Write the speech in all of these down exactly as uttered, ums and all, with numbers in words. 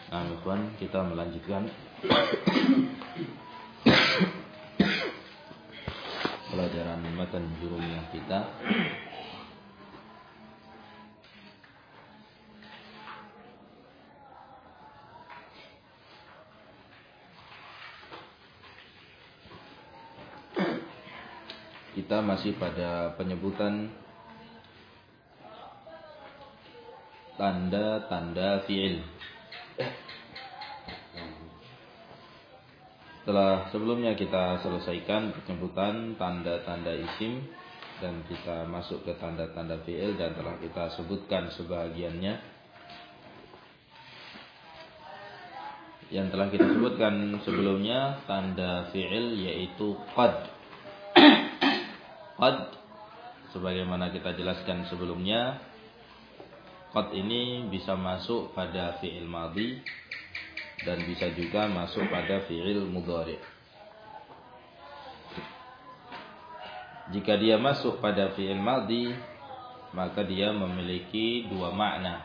Nah, ikhwan, kita melanjutkan pelajaran matan jurumiyah kita. Kita masih pada penyebutan tanda-tanda fi'il. Setelah sebelumnya kita selesaikan penyebutan tanda-tanda isim dan kita masuk ke tanda-tanda fi'il dan telah kita sebutkan sebahagiannya. Yang telah kita sebutkan sebelumnya tanda fi'il yaitu qad. Qad sebagaimana kita jelaskan sebelumnya, qad ini bisa masuk pada fi'il madhi dan bisa juga masuk pada fi'il mudhari. Jika dia masuk pada fi'il madhi, maka dia memiliki dua makna.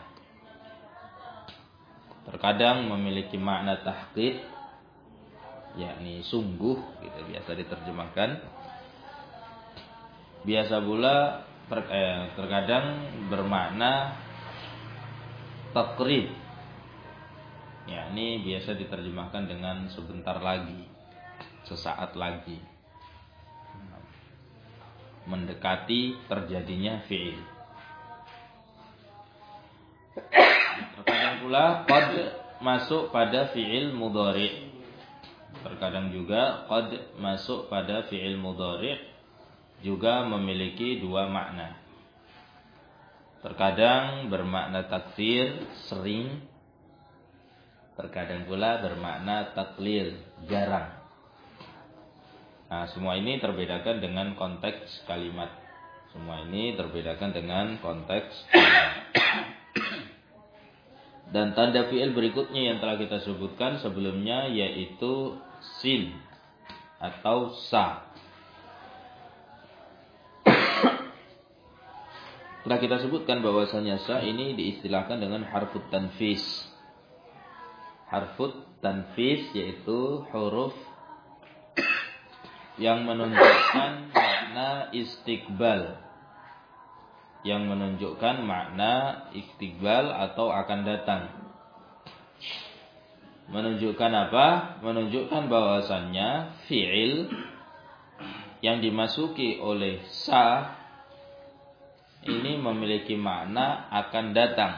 Terkadang memiliki makna tahqiq, yakni sungguh, gitu biasa diterjemahkan. Biasa pula ter, eh, terkadang bermakna taqrib, yakni biasa diterjemahkan dengan sebentar lagi, sesaat lagi, mendekati terjadinya fi'il. Terkadang pula qad masuk pada fi'il mudhari. Terkadang juga qad masuk pada fi'il mudhari, juga memiliki dua makna. Terkadang bermakna takfir, sering. Terkadang pula bermakna taklil, jarang. Nah, semua ini terbedakan dengan konteks kalimat. Semua ini terbedakan dengan konteks kalimat. Dan tanda fi'il berikutnya yang telah kita sebutkan sebelumnya yaitu sin atau sa. Telah kita sebutkan bahwasanya sa ini diistilahkan dengan harfut tanfis. Harfut tanfis yaitu huruf yang menunjukkan makna istiqbal. Yang menunjukkan makna istiqbal atau akan datang. Menunjukkan apa? Menunjukkan bahwasannya fi'il yang dimasuki oleh sa ini memiliki makna akan datang.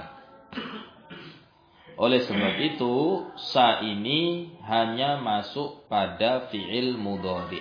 Oleh sebab itu, sa ini hanya masuk pada fi'il mudhari.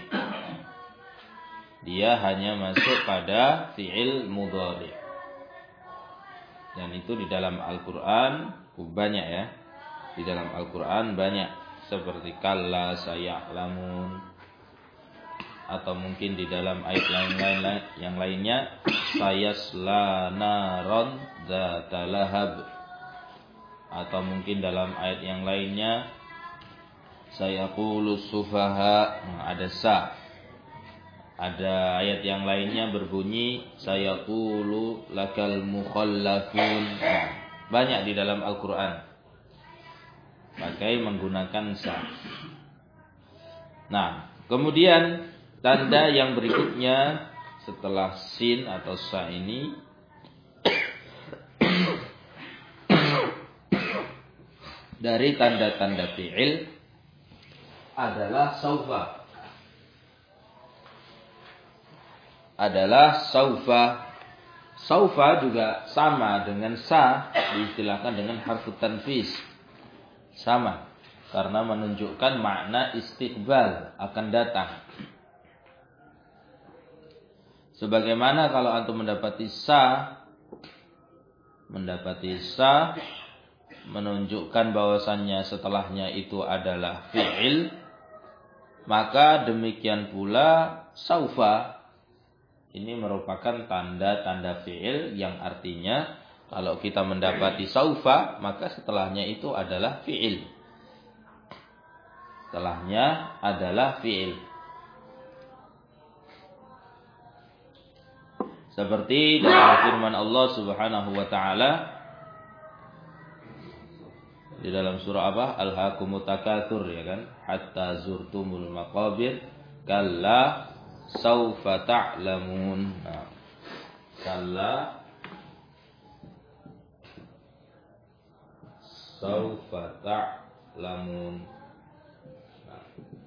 Dia hanya masuk pada fi'il mudhari. Dan itu di dalam Al-Quran banyak ya. Di dalam Al-Quran banyak. Seperti kalla saya'lamun. Atau mungkin di dalam ayat lain-lain yang lainnya, sayasla naron dzata lahab. Atau mungkin dalam ayat yang lainnya, sayaqulu sufaha, ada sa. Ada ayat yang lainnya berbunyi sayaqulu lakal mukhallafun. Banyak di dalam Al-Qur'an pakai menggunakan sa. Nah, kemudian tanda yang berikutnya setelah sin atau sa ini dari tanda-tanda fi'il adalah saufa. Adalah saufa. Saufa juga sama dengan sa, diistilahkan dengan harfut tanfis. Sama, karena menunjukkan makna istiqbal, akan datang. Sebagaimana kalau antum mendapati sa, mendapati sa menunjukkan bahwasannya setelahnya itu adalah fi'il, maka demikian pula saufa ini merupakan tanda-tanda fi'il yang artinya kalau kita mendapati saufa maka setelahnya itu adalah fi'il. Setelahnya adalah fi'il. Seperti dalam firman Allah Subhanahu wa taala Di dalam surah apa? Alhaakumut takatsur, ya kan? Hatta zurtumul maqabir. Kalla saufa ta'lamun. Nah, kalla saufa ta'lamun. Nah,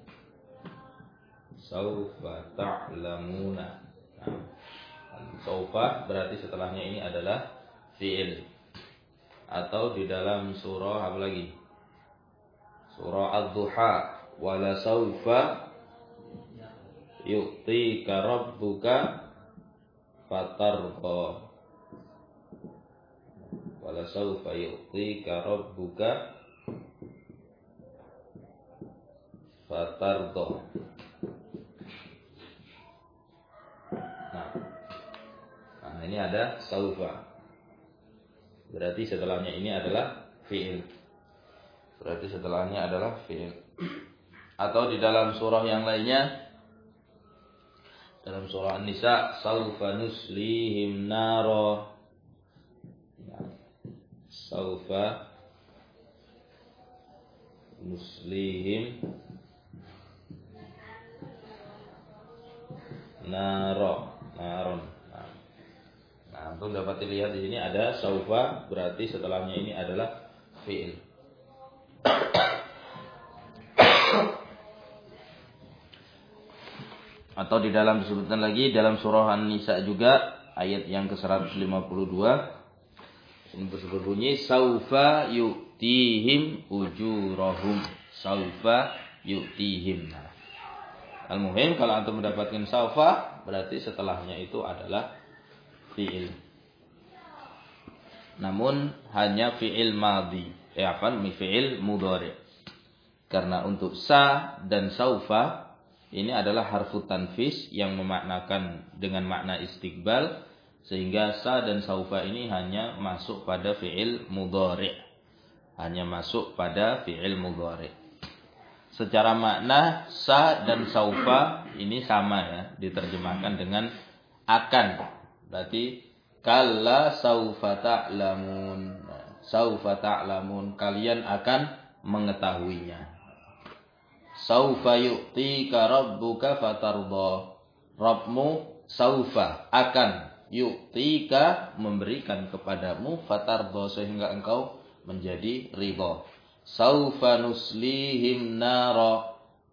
saufa ta'lamuna. Nah, saufa berarti setelahnya ini adalah fi'il. Atau di dalam surah apa lagi? Surah Ad-Duha, wala saufa yu'tika rabbuka fatarda. Wala saufa yu'tika rabbuka fatarda. Nah, nah ini ada saufa. Berarti setelahnya ini adalah fi'il. Berarti setelahnya adalah fi'il. Atau di dalam surah yang lainnya, dalam surah An-Nisa, saufa nuslihim naro. Saufa nuslihim naro. Naron. Nah, untuk dapat dilihat di sini ada saufa, berarti setelahnya ini adalah fi'il. Atau di dalam disebutkan lagi dalam surah An-Nisa juga ayat yang ke seratus lima puluh dua. Ini berbunyi saufa yu'tihim ujurahum. Saufa yu'tihim. Nah, al-muhim kalau antum mendapatkan saufa, berarti setelahnya itu adalah fi'il. Namun hanya fi'il madhi, eh apa? Fi'il mudhari. Karena untuk sa dan saufa ini adalah harfu tanfis yang memaknakan dengan makna istiqbal, sehingga sa dan saufa ini hanya masuk pada fi'il mudhari. Hanya masuk pada fi'il mudhari. Secara makna sa dan saufa ini sama ya, diterjemahkan dengan akan. Berarti kalla saufa ta'lamun. Saufa ta'lamun, kalian akan mengetahuinya. Saufa yu'tika rabbuka fatarda. Rabbmu saufa akan yu'tika memberikan kepadamu fatarda sehingga engkau menjadi ridha. Saufa nuslihim nara.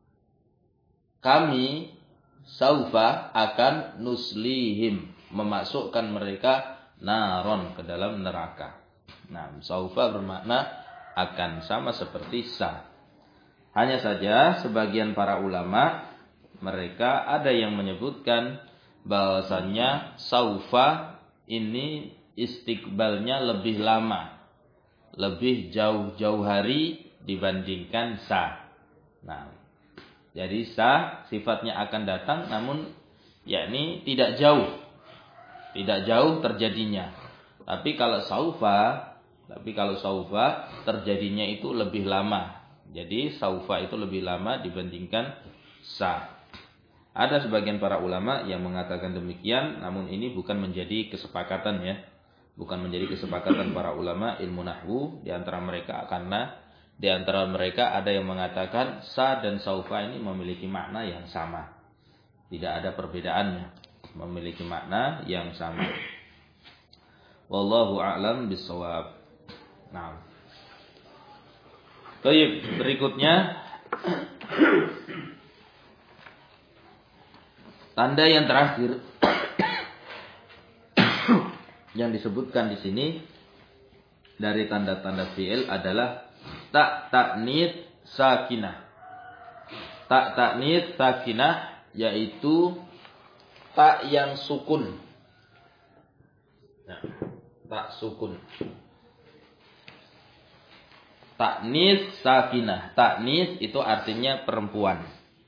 Kami saufa akan nuslihim memasukkan mereka naron ke dalam neraka. Nah, saufa bermakna akan, sama seperti sa. Hanya saja sebagian para ulama mereka ada yang menyebutkan bahwasannya saufa ini istiqbalnya lebih lama, lebih jauh-jauh hari dibandingkan sa. Nah, jadi sa sifatnya akan datang, namun yakni tidak jauh. Tidak jauh terjadinya. Tapi kalau saufa, tapi kalau saufa terjadinya itu lebih lama. Jadi saufa itu lebih lama dibandingkan sa. Ada sebagian para ulama yang mengatakan demikian, namun ini bukan menjadi kesepakatan ya. Bukan menjadi kesepakatan para ulama ilmu nahwu di antara mereka, karena di antara mereka ada yang mengatakan sa dan saufa ini memiliki makna yang sama. Tidak ada perbedaannya. Memiliki makna yang sama. Wallahu a'lam bishawab. Nah. Baik, berikutnya tanda yang terakhir yang disebutkan di sini dari tanda-tanda fi'il adalah tak ta'nits sakinah. Tak ta'nits sakinah yaitu tak yang sukun. Nah, tak sukun. Ta'nis sakinah. Ta'nis itu artinya perempuan.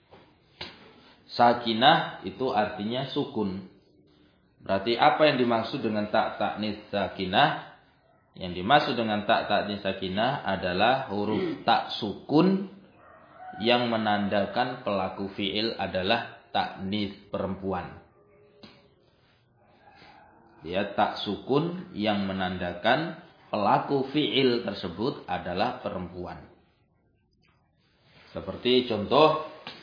Sakinah itu artinya sukun. Berarti apa yang dimaksud dengan tak ta'nis sakinah? Yang dimaksud dengan tak ta'nis sakinah adalah huruf tak sukun yang menandakan pelaku fi'il adalah ta'nis perempuan. Dia tak sukun yang menandakan pelaku fi'il tersebut adalah perempuan. Seperti contoh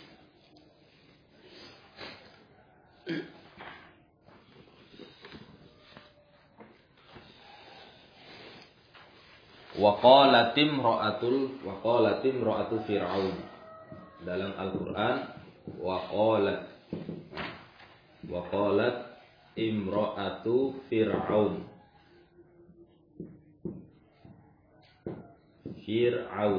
wa qalat imra'atul wa qalat imra'atu fir'aun. Dalam Al-Qur'an wa qalat wa qalat imra'atu fir'aun. Fir'aun.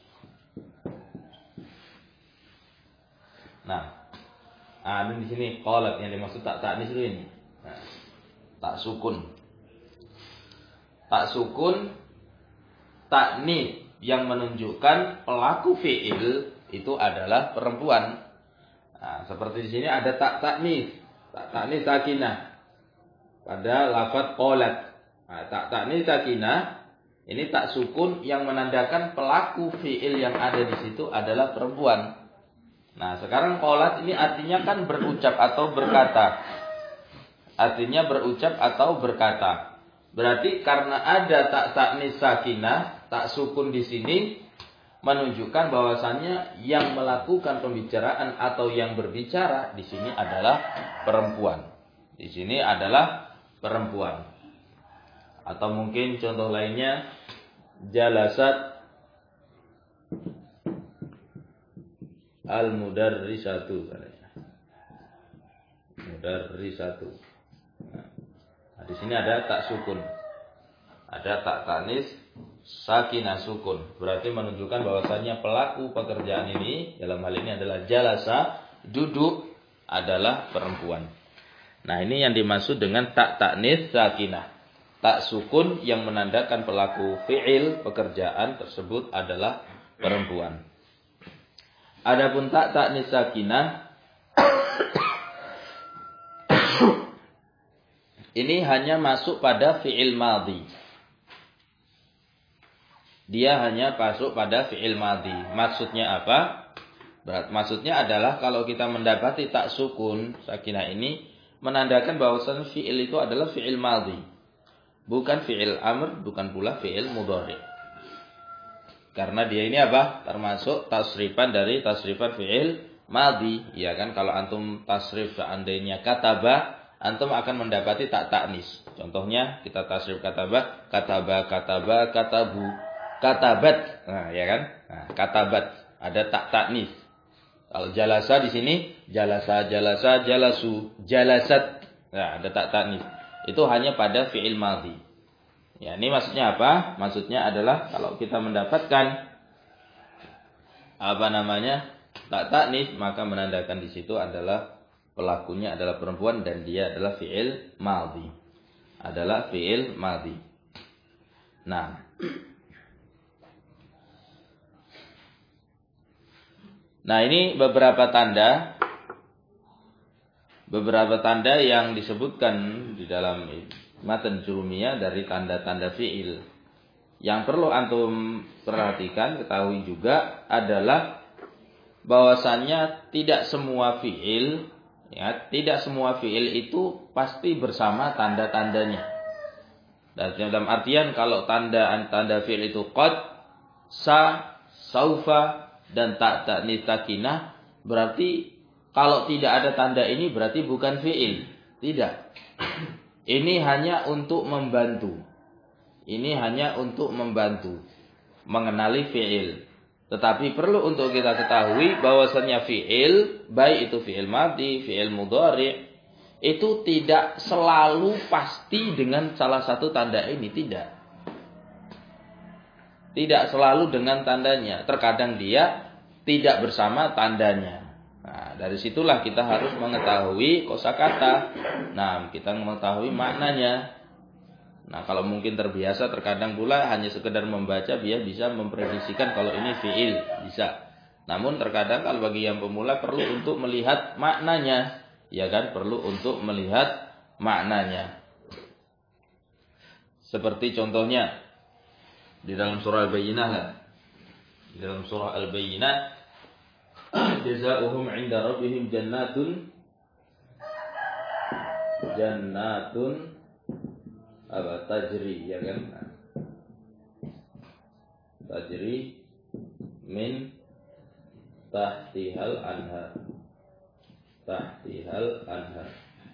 Nah, ah, ini di sini qalat yang dimaksud tak taknis dulu ini. Nah, tak sukun. Tak sukun taknis yang menunjukkan pelaku fi'il itu adalah perempuan. Nah, seperti di sini ada tak taknis, tak taknis sakinah pada lafaz qalat. Nah, tak taknis sakinah ini tak sukun yang menandakan pelaku fi'il yang ada di situ adalah perempuan. Nah, sekarang qalat ini artinya kan berucap atau berkata. Artinya berucap atau berkata. Berarti karena ada tak taknis sakinah, tak sukun di sini menunjukkan bahwasannya yang melakukan pembicaraan atau yang berbicara di sini adalah perempuan. Di sini adalah perempuan. Atau mungkin contoh lainnya jalasat al-mudarrisatu. Mudarrisatu. Nah, di sini ada tak sukun. Ada tak tanis sakinah sukun. Berarti menunjukkan bahwasannya pelaku pekerjaan ini dalam hal ini adalah jalasa, duduk adalah perempuan. Nah, ini yang dimaksud dengan tak tanis sakinah. Tak sukun yang menandakan pelaku fi'il pekerjaan tersebut adalah perempuan. Adapun tak tanis sakinah ini hanya masuk pada fi'il madhi. Dia hanya masuk pada fi'il madhi. Maksudnya apa? Berat. Maksudnya adalah kalau kita mendapati tak sukun sakinah ini menandakan bahwasan fi'il itu adalah fi'il madhi. Bukan fi'il amr, bukan pula fi'il mudhari. Karena dia ini apa? Termasuk tasrifan dari tasrifan fi'il madhi. Ya kan, kalau antum tasrif seandainya kataba, antum akan mendapati tak taknis. Contohnya kita tasrif kataba, kataba, kataba, katabu, katabat. Nah, ya kan? Nah, katabat ada tak taknis. Kalau jalasa di sini jalasa, jalasa, jalasu, jalasat. Nah, ada tak taknis. Itu hanya pada fi'il madhi. Ya, ini maksudnya apa? Maksudnya adalah kalau kita mendapatkan apa namanya? Tak taknis, maka menandakan di situ adalah pelakunya adalah perempuan dan dia adalah fi'il madhi. Adalah fi'il madhi. Nah, Nah, ini beberapa tanda beberapa tanda yang disebutkan di dalam matan Jurumiyah dari tanda-tanda fi'il. Yang perlu antum perhatikan, ketahui juga adalah bahwasannya tidak semua fi'il ya, tidak semua fi'il itu pasti bersama tanda-tandanya. Dan dalam artian kalau tanda tanda fi'il itu qad, sa, saufa dan tak taknis sakinah, berarti kalau tidak ada tanda ini berarti bukan fi'il. Tidak. Ini hanya untuk membantu. Ini hanya untuk membantu mengenali fi'il. Tetapi perlu untuk kita ketahui bahwasannya fi'il, baik itu fi'il madhi, fi'il mudhari, itu tidak selalu pasti dengan salah satu tanda ini, tidak. Tidak selalu dengan tandanya. Terkadang dia tidak bersama tandanya. Nah, dari situlah kita harus mengetahui kosakata. Nah, kita mengetahui maknanya. Nah, kalau mungkin terbiasa, terkadang pula hanya sekedar membaca, dia bisa memprediksikan kalau ini fi'il. Bisa. Namun terkadang kalau bagi yang pemula perlu untuk melihat maknanya. Ya kan? Perlu untuk melihat maknanya. Seperti contohnya di dalam surah Al-Bayyinah kan. Di dalam surah Al-Bayyinah, jazaohum 'inda rabbihim jannatun jannatun apa tajri, ya kan. tajri min tahtihal anhar. Tahtihal anhar.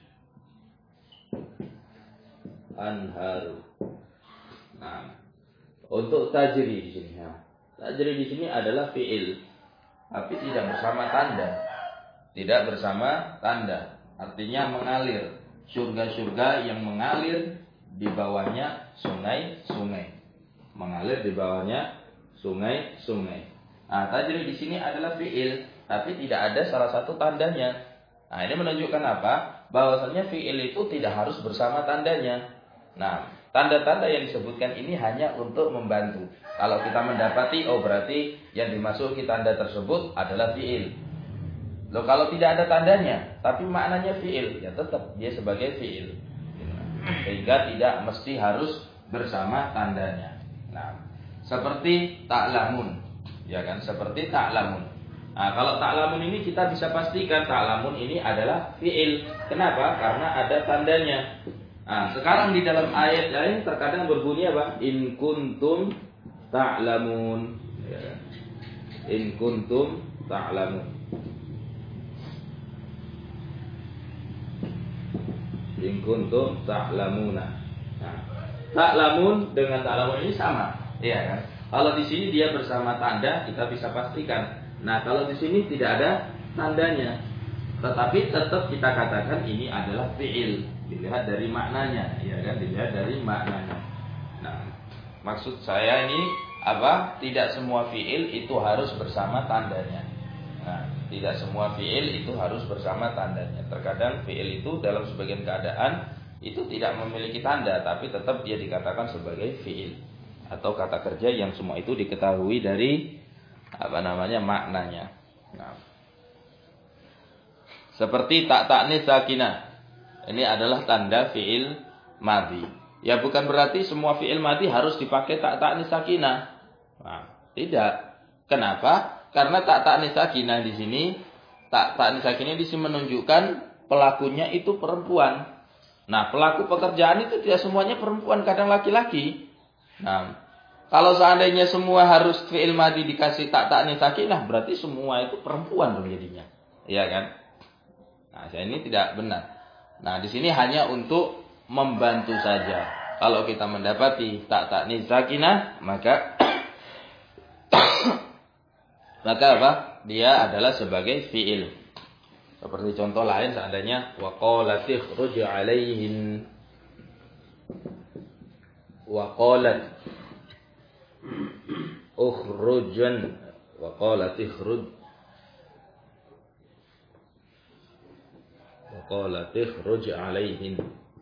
Anharu. Nah, untuk tajri di sini ya. Tajri di sini adalah fiil, tapi tidak bersama tanda. Tidak bersama tanda. Artinya mengalir. Surga-surga yang mengalir di bawahnya sungai-sungai. Mengalir di bawahnya sungai-sungai. Nah, tajri di sini adalah fiil, tapi tidak ada salah satu tandanya. Nah, ini menunjukkan apa? Bahwasanya fiil itu tidak harus bersama tandanya. Nah, tanda-tanda yang disebutkan ini hanya untuk membantu. Kalau kita mendapati, oh berarti yang dimasuki tanda tersebut adalah fiil. Loh, kalau tidak ada tandanya, tapi maknanya fiil, ya tetap dia sebagai fiil. Sehingga tidak mesti harus bersama tandanya. Nah, seperti ta'lamun, ya kan? Seperti ta'lamun. Nah, kalau ta'lamun ini kita bisa pastikan ta'lamun ini adalah fiil. Kenapa? Karena ada tandanya. Nah, sekarang di dalam ayat lain terkadang berbunyi apa? In kuntum ta'lamun. Ya. In kuntum ta'lamun. In kuntum ta'lamuna. Nah, ta'lamun dengan ta'lamun ini sama, iya kan? Kalau di sini dia bersama tanda, kita bisa pastikan. Nah, kalau di sini tidak ada tandanya, tetapi tetap kita katakan ini adalah fiil. Dilihat dari maknanya, ya kan? Dilihat dari maknanya. Nah, maksud saya ini apa? Tidak semua fiil itu harus bersama tandanya. Nah, tidak semua fiil itu harus bersama tandanya. Terkadang fiil itu dalam sebagian keadaan itu tidak memiliki tanda, tapi tetap dia dikatakan sebagai fiil atau kata kerja yang semua itu diketahui dari apa namanya maknanya. Nah, seperti tak taknis sakinah. Ini adalah tanda fiil madhi. Ya bukan berarti semua fiil madhi harus dipakai tak taknis sakinah. Nah, tidak. Kenapa? Karena tak taknis sakinah di sini, tak taknis sakinah di sini menunjukkan pelakunya itu perempuan. Nah, pelaku pekerjaan itu tidak semuanya perempuan, kadang laki-laki. Nah, kalau seandainya semua harus fiil madhi dikasih tak taknis sakinah, berarti semua itu perempuan dong jadinya. Iya kan? Nah, saya ini tidak benar. Nah, di sini hanya untuk membantu saja. Kalau kita mendapati tak taknis sakinah, maka maka apa? Dia adalah sebagai fiil. Seperti contoh lain seandainya wa qalat ikhruj 'alaihin. Wa qalat ukhrujan wa qalat ikhruj wa qalat ikhruj 'alaihin.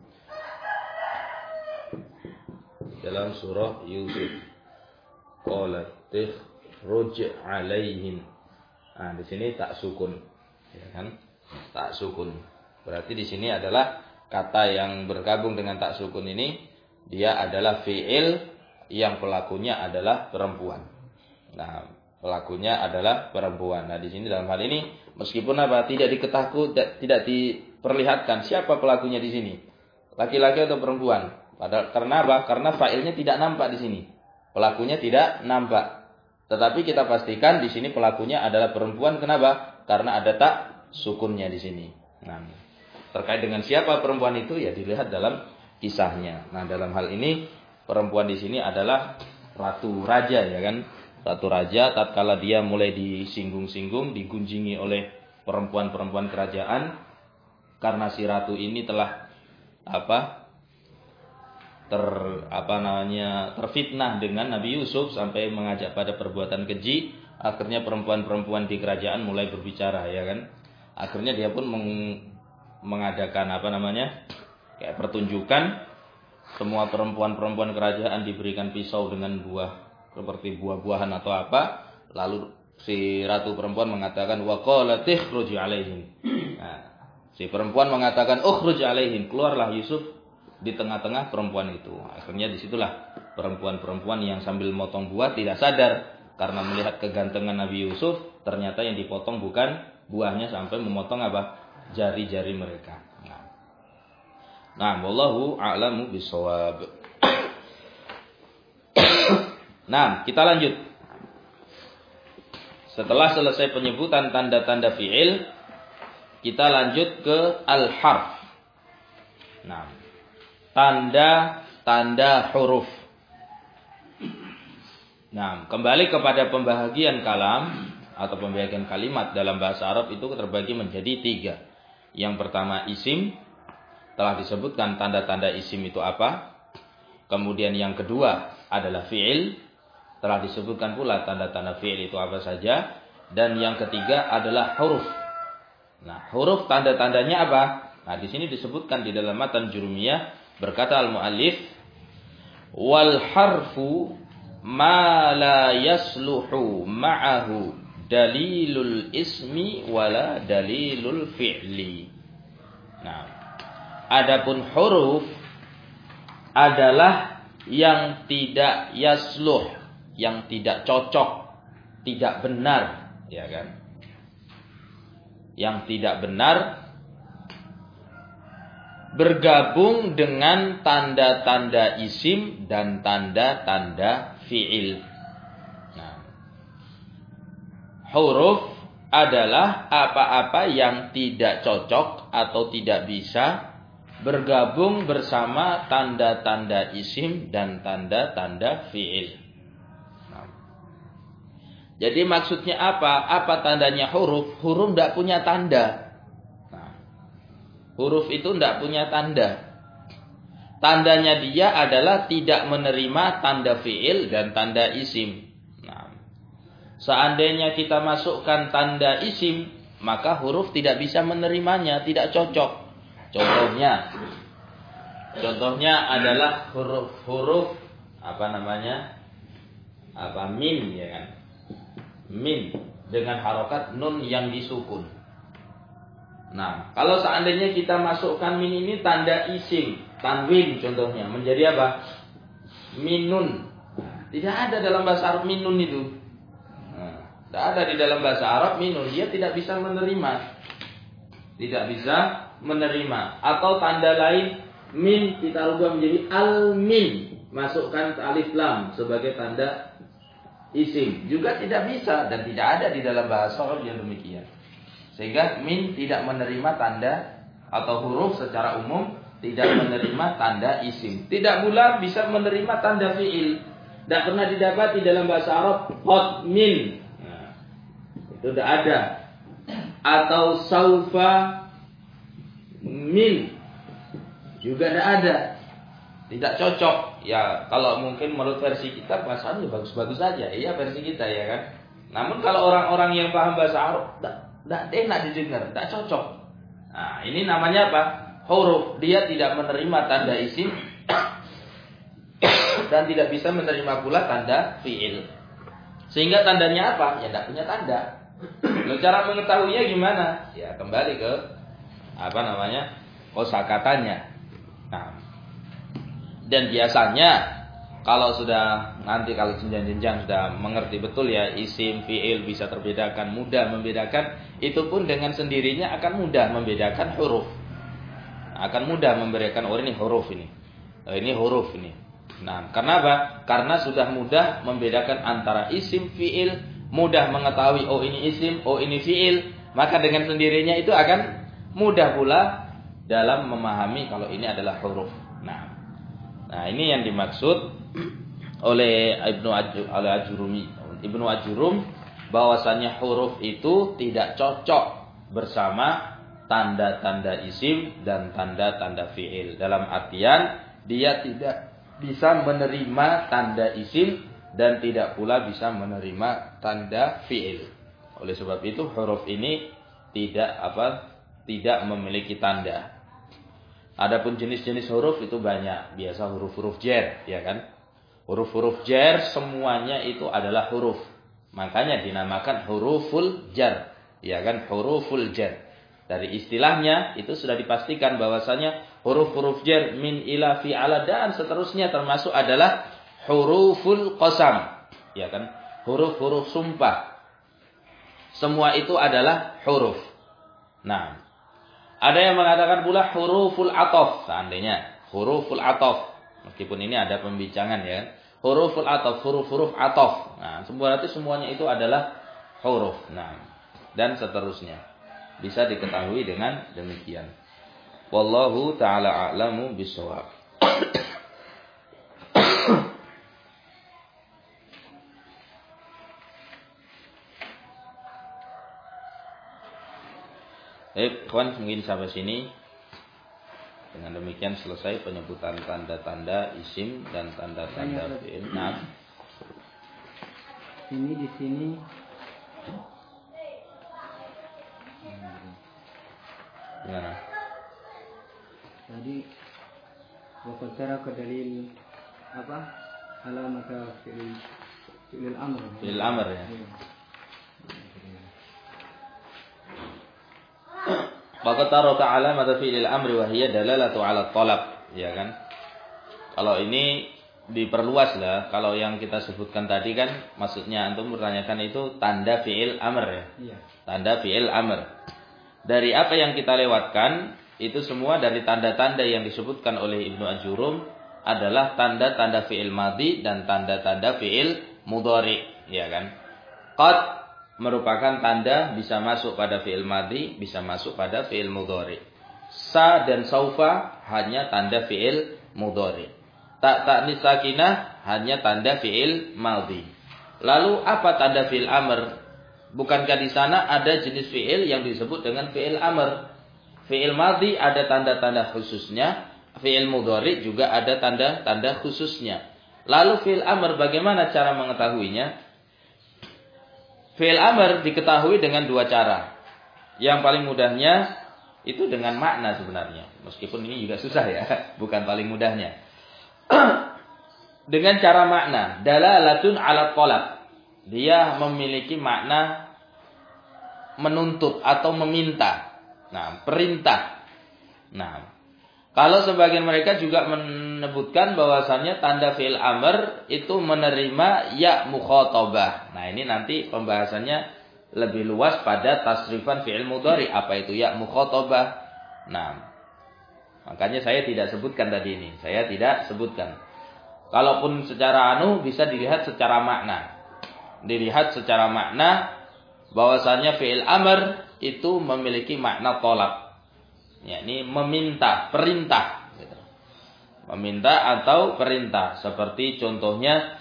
Dalam surah Yusuf. Qalat ikhruj 'alaihin. Nah, di sini tak sukun, ya kan? Tak sukun. Berarti di sini adalah kata yang bergabung dengan tak sukun ini dia adalah fiil yang pelakunya adalah perempuan. Nah, pelakunya adalah perempuan. Nah, di sini dalam hal ini meskipun apa tidak diketahui, tidak diperlihatkan siapa pelakunya di sini, laki-laki atau perempuan. Padahal karena apa? Karena failnya tidak nampak di sini. Pelakunya tidak nampak. Tetapi kita pastikan di sini pelakunya adalah perempuan. Kenapa? Karena ada tak sukunnya di sini. Nah, terkait dengan siapa perempuan itu ya dilihat dalam kisahnya. Nah, dalam hal ini perempuan di sini adalah ratu raja, ya kan? Ratu raja tatkala dia mulai disinggung-singgung, digunjingi oleh perempuan-perempuan kerajaan karena si ratu ini telah apa? ter apa namanya terfitnah dengan Nabi Yusuf sampai mengajak pada perbuatan keji. Akhirnya perempuan-perempuan di kerajaan mulai berbicara, ya kan? Akhirnya dia pun meng, mengadakan apa namanya kayak pertunjukan. Semua perempuan-perempuan kerajaan diberikan pisau dengan buah seperti buah-buahan atau apa. Lalu si ratu perempuan mengatakan wa qalat ikhruj 'alaihin. Nah, si perempuan mengatakan ukhruj 'alaihin, keluarlah Yusuf di tengah-tengah perempuan itu. Akhirnya disitulah perempuan-perempuan yang sambil motong buah tidak sadar karena melihat kegantengan Nabi Yusuf, ternyata yang dipotong bukan buahnya sampai memotong apa? Jari-jari mereka. Nah, nah wallahu a'lamu bishawab. Nah, kita lanjut. Setelah selesai penyebutan tanda-tanda fi'il, kita lanjut ke al-harf. Nah, tanda-tanda huruf. Nah, kembali kepada pembahagian kalam atau pembahagian kalimat dalam bahasa Arab itu terbagi menjadi tiga. Yang pertama isim, telah disebutkan tanda-tanda isim itu apa. Kemudian yang kedua adalah fi'il, telah disebutkan pula tanda-tanda fi'il itu apa saja. Dan yang ketiga adalah huruf. Nah, huruf tanda-tandanya apa? Nah, di sini disebutkan di dalam matan Jurumiyah, berkata al-muallif, wal harfu ma la yasluhu ma'ahu dalilul ismi wala dalilul fi'li. Nah, adapun huruf adalah yang tidak yasluh, yang tidak cocok, tidak benar, ya kan? Yang tidak benar bergabung dengan tanda-tanda isim dan tanda-tanda fi'il. Nah, huruf adalah apa-apa yang tidak cocok atau tidak bisa bergabung bersama tanda-tanda isim dan tanda-tanda fi'il. Nah, jadi maksudnya apa? Apa tandanya huruf? Huruf tidak punya tanda. Huruf itu tidak punya tanda. Tandanya dia adalah tidak menerima tanda fi'il dan tanda isim. Nah, seandainya kita masukkan tanda isim, maka huruf tidak bisa menerimanya, tidak cocok. Contohnya, contohnya adalah huruf-huruf apa namanya? Apa min, ya kan? Min dengan harokat nun yang disukun. Nah, kalau seandainya kita masukkan min ini tanda isim, tanwin contohnya, menjadi apa? Minun. Tidak ada dalam bahasa Arab minun itu. Nah, tidak ada di dalam bahasa Arab minun. Dia tidak bisa menerima. Tidak bisa menerima. Atau tanda lain, min kita rubah menjadi al-min. Masukkan alif lam sebagai tanda isim. Juga tidak bisa dan tidak ada di dalam bahasa Arab yang demikian. Sehingga min tidak menerima tanda atau huruf secara umum tidak menerima tanda isim. Tidak pula bisa menerima tanda fi'il. Tidak pernah didapati dalam bahasa Arab hot min. Nah, itu tidak ada. Atau saufa min juga tidak ada. Tidak cocok. Ya kalau mungkin menurut versi kita bahasanya bagus-bagus saja. Iya versi kita ya kan. Namun kalau orang-orang yang paham bahasa Arab tidak enak didengar, tidak cocok. Nah, ini namanya apa? Huruf. Dia tidak menerima tanda isim dan tidak bisa menerima pula tanda fi'il. Sehingga tandanya apa? Ya tidak punya tanda. Lalu cara mengetahuinya gimana? Ya kembali ke apa namanya? Kosakatanya. Nah, dan biasanya kalau sudah nanti kalau jenjang-jenjang sudah mengerti betul ya isim, fi'il bisa terbedakan, mudah membedakan, itu pun dengan sendirinya akan mudah membedakan huruf. Akan mudah membedakan oh ini huruf ini. Oh, ini huruf ini. Nah, kenapa? Karena sudah mudah membedakan antara isim, fi'il, mudah mengetahui oh ini isim, oh ini fi'il, maka dengan sendirinya itu akan mudah pula dalam memahami kalau ini adalah huruf. Nah, nah ini yang dimaksud oleh Ibnu Ajurumi, Ibnu Ajurum, bahwasanya huruf itu tidak cocok bersama tanda-tanda isim dan tanda-tanda fi'il. Dalam artian dia tidak bisa menerima tanda isim dan tidak pula bisa menerima tanda fi'il. Oleh sebab itu huruf ini tidak apa? Tidak memiliki tanda. Adapun jenis-jenis huruf itu banyak. Biasa huruf-huruf jar, ya kan? Huruf-huruf jar semuanya itu adalah huruf. Makanya dinamakan huruful jar. Ya kan? Huruful jar. Dari istilahnya itu sudah dipastikan bahwasanya huruf-huruf jar min ila fi ala dan seterusnya termasuk adalah huruful qasam. Ya kan? Huruf-huruf sumpah. Semua itu adalah huruf. Nah, ada yang mengatakan pula huruful ataf, seandainya huruful ataf. Meskipun ini ada pembincangan ya. Huruful ataf, huruf-huruf ataf. Nah, berarti semuanya itu adalah huruf. Nah, dan seterusnya. Bisa diketahui dengan demikian. Wallahu ta'ala a'lamu bishawab. Baik, ikhwan, mungkin sampai sini. Dengan demikian selesai penyebutan tanda-tanda isim dan tanda-tanda fi'il. Nah, ini di sini gimana? tadi waktu ke dalil apa? Alamat fi'il fi'il amr. Fi'il amr ya. Maka taraka alamat fi'il amri wa hiya dalalatu 'ala talab, ya kan? Kalau ini diperluas lah, kalau yang kita sebutkan tadi kan maksudnya antum bertanyakan itu tanda fi'il amr ya. Iya. Tanda fi'il amr. Dari apa yang kita lewatkan itu semua dari tanda-tanda yang disebutkan oleh Ibnu Ajurum adalah tanda-tanda fi'il madhi dan tanda-tanda fi'il mudhari, ya kan? Qad merupakan tanda bisa masuk pada fi'il madhi, bisa masuk pada fi'il mudhari. Sa dan saufa hanya tanda fi'il mudhari. Ta ta'nis sakinah hanya tanda fi'il madhi. Lalu apa tanda fi'il amr? Bukankah di sana ada jenis fi'il yang disebut dengan fi'il amr? Fi'il madhi ada tanda-tanda khususnya, fi'il mudhari juga ada tanda-tanda khususnya. Lalu fi'il amr bagaimana cara mengetahuinya? Fi'il amr diketahui dengan dua cara. Yang paling mudahnya itu dengan makna sebenarnya. Meskipun ini juga susah ya, bukan paling mudahnya. Dengan cara makna, dalalatun 'ala talab. Dia memiliki makna menuntut atau meminta. Nah, perintah. Nah, kalau sebagian mereka juga menyebutkan bahwasannya tanda fi'il amr itu menerima ya mukhatabah. Nah, ini nanti pembahasannya lebih luas pada tasrifan fi'il mudhari. Apa itu ya mukhatabah? Nah, makanya saya tidak sebutkan tadi ini. Saya tidak sebutkan. Kalaupun secara anu bisa dilihat secara makna. Dilihat secara makna bahwasannya fi'il amr itu memiliki makna tolab. Yakni meminta, perintah gitu. Meminta atau perintah. Seperti contohnya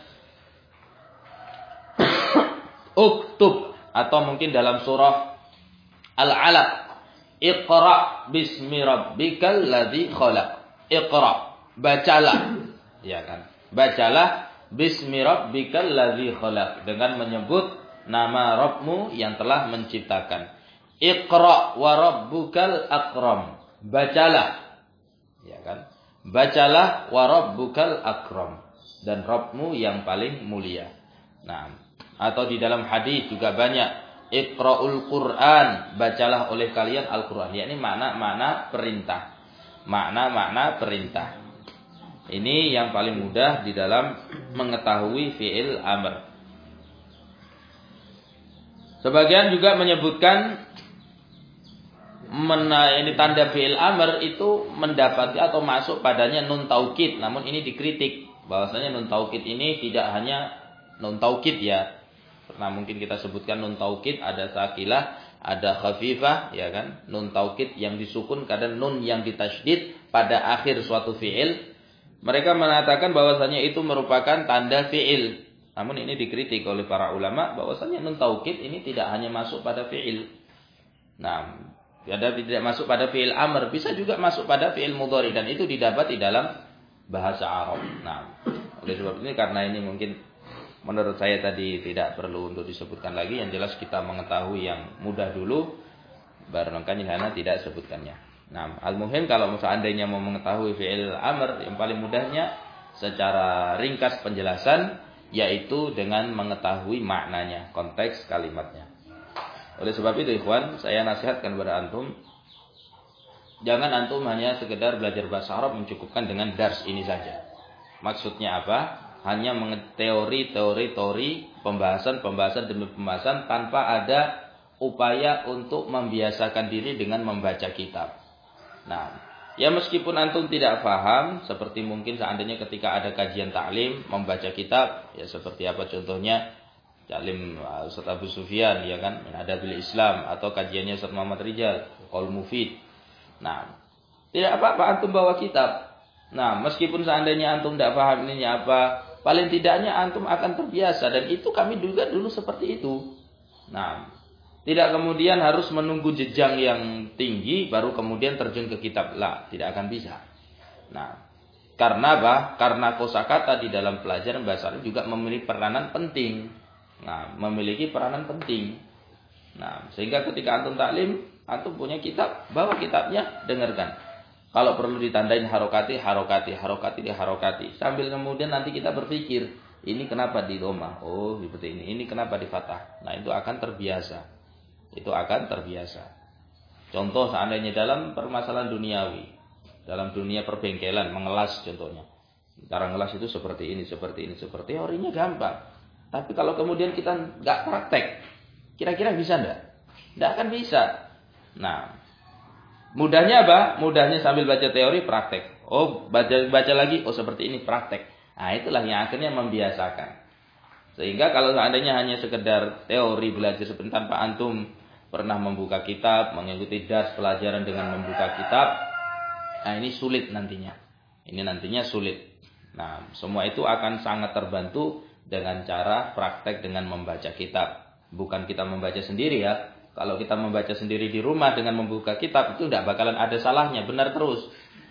uktub, atau mungkin dalam surah Al-Alaq, Iqra bismi rabbikal ladzi khalaq. Iqra, bacalah. Ya kan? Bacalah bismi rabbikal ladzi khalaq, dengan menyebut nama Rabbmu yang telah menciptakan. Iqra wa rabbukal akram. Bacalah. Ya kan? Bacalah wa rabbukal akram, dan Rabbmu yang paling mulia. Nah, atau di dalam hadis juga banyak, Iqra'ul Qur'an, bacalah oleh kalian Al-Qur'an. Yakni makna-makna perintah. Makna-makna perintah. Ini yang paling mudah di dalam mengetahui fi'il amr. Sebagian juga menyebutkan mena, ini tanda fi'il amr itu mendapati atau masuk padanya nun taukid. Namun ini dikritik bahwasanya nun taukid ini tidak hanya nun taukid ya. Nah, mungkin kita sebutkan nun taukid ada sakilah, ada khafifah, ya kan? Nun taukid yang disukun, kadang nun yang ditasydid pada akhir suatu fi'il. Mereka mengatakan bahwasanya itu merupakan tanda fi'il. Namun ini dikritik oleh para ulama bahwasanya nun taukid ini tidak hanya masuk pada fi'il. Nah, ada tidak masuk pada fi'il amr, bisa juga masuk pada fi'il mudhari, dan itu didapat di dalam bahasa Arab. Nah, oleh sebab ini, karena ini mungkin menurut saya tadi tidak perlu untuk disebutkan lagi, yang jelas kita mengetahui yang mudah dulu, baru makanya tidak sebutkannya. Nah, al-muhim kalau seandainya mau mengetahui fi'il amr, yang paling mudahnya secara ringkas penjelasan yaitu dengan mengetahui maknanya, konteks kalimatnya. Oleh sebab itu ikhwan, saya nasihatkan kepada antum, jangan antum hanya sekedar belajar bahasa Arab mencukupkan dengan dars ini saja. Maksudnya apa? Hanya teori-teori-teori, pembahasan-pembahasan demi pembahasan tanpa ada upaya untuk membiasakan diri dengan membaca kitab. Nah, ya meskipun antum tidak paham, seperti mungkin seandainya ketika ada kajian taklim membaca kitab, ya seperti apa contohnya Taklim Ustaz Abu Sufyan, ya kan, Min Adabil Islam, atau kajiannya Ustaz Muhammad Rijal, Qaul Mufid. Nah, tidak apa-apa antum bawa kitab. Nah, meskipun seandainya antum tidak paham ini apa, paling tidaknya antum akan terbiasa, dan itu kami juga dulu seperti itu. Nah, tidak kemudian harus menunggu jenjang yang tinggi baru kemudian terjun ke kitab, lah, tidak akan bisa. Nah, karena apa? Karena kosakata di dalam pelajaran bahasa Arab juga memiliki peranan penting. Nah, memiliki peranan penting. Nah, sehingga ketika antum taklim, antum punya kitab, bawa kitabnya, dengarkan. Kalau perlu ditandain harokati, harokati, harokati, harokati. Sambil kemudian nanti kita berpikir, ini kenapa di doma? Oh, seperti ini. Ini kenapa di fathah? Nah, itu akan terbiasa. Itu akan terbiasa. Contoh seandainya dalam permasalahan duniawi, dalam dunia perbengkelan, mengelas contohnya. Cara ngelas itu seperti ini, seperti ini, seperti teorinya gampang. Tapi kalau kemudian kita nggak praktek, kira-kira bisa enggak? Nggak akan bisa. Nah, mudahnya apa? Mudahnya sambil baca teori, praktek. Oh, baca baca lagi, oh seperti ini, praktek. Nah, itulah yang akhirnya membiasakan. Sehingga kalau seandainya hanya sekedar teori belajar sebentar tanpa antum pernah membuka kitab, mengikuti dars pelajaran dengan membuka kitab, nah ini sulit nantinya. Ini nantinya sulit. Nah, semua itu akan sangat terbantu dengan cara praktek dengan membaca kitab. Bukan kita membaca sendiri ya. Kalau kita membaca sendiri di rumah dengan membuka kitab, itu tidak bakalan ada salahnya. Benar terus.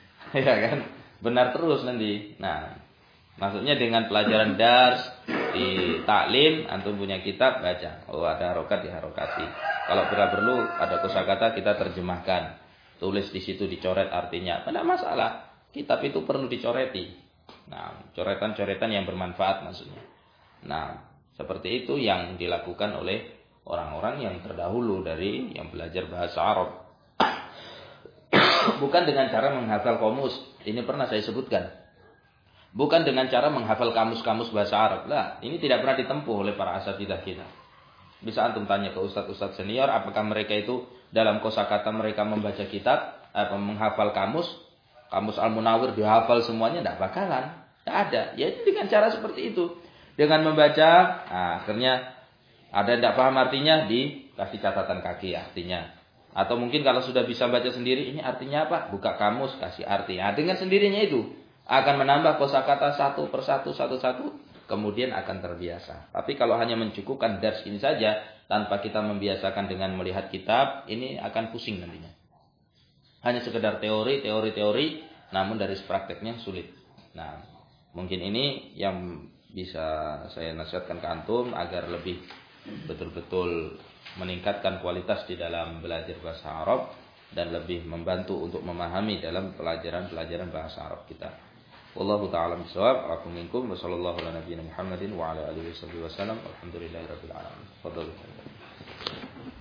Ya kan? Benar terus nanti. Nah, maksudnya dengan pelajaran dars, di taklim, antum punya kitab, baca. Oh, ada harokat, diharokati. Kalau bila perlu, ada kosakata, kita terjemahkan. Tulis di situ, dicoret artinya. Tidak masalah. Kitab itu perlu dicoreti. Nah, coretan-coretan yang bermanfaat maksudnya. Nah, seperti itu yang dilakukan oleh orang-orang yang terdahulu dari yang belajar bahasa Arab. Bukan dengan cara menghafal kamus. Ini pernah saya sebutkan. Bukan dengan cara menghafal kamus-kamus bahasa Arab. Lah, ini tidak pernah ditempuh oleh para asatidzah kita. Bisa antum tanya ke ustadz-ustadz senior, apakah mereka itu dalam kosakata mereka membaca kitab, apa menghafal kamus, kamus Al-Munawwir dihafal semuanya? Tidak bakalan. Tidak ada. Ya dengan cara seperti itu. Dengan membaca, nah, akhirnya ada tidak paham artinya, dikasih catatan kaki artinya. Atau mungkin kalau sudah bisa baca sendiri, ini artinya apa? Buka kamus, kasih arti. Nah, dengan sendirinya itu akan menambah kosakata satu persatu, satu-satu, kemudian akan terbiasa. Tapi kalau hanya mencukupkan dars ini saja, tanpa kita membiasakan dengan melihat kitab, ini akan pusing nantinya. Hanya sekedar teori, teori, teori, namun dari prakteknya sulit. Nah, mungkin ini yang bisa saya nasihatkan ke antum agar lebih betul-betul meningkatkan kualitas di dalam belajar bahasa Arab dan lebih membantu untuk memahami dalam pelajaran-pelajaran bahasa Arab kita. Wallahu ta'ala bishawab. Aku minkum wa sallallahu ala nabiyina Muhammadin wa ala alihi wasallam. Alhamdulillahirabbil alamin. Fadhal.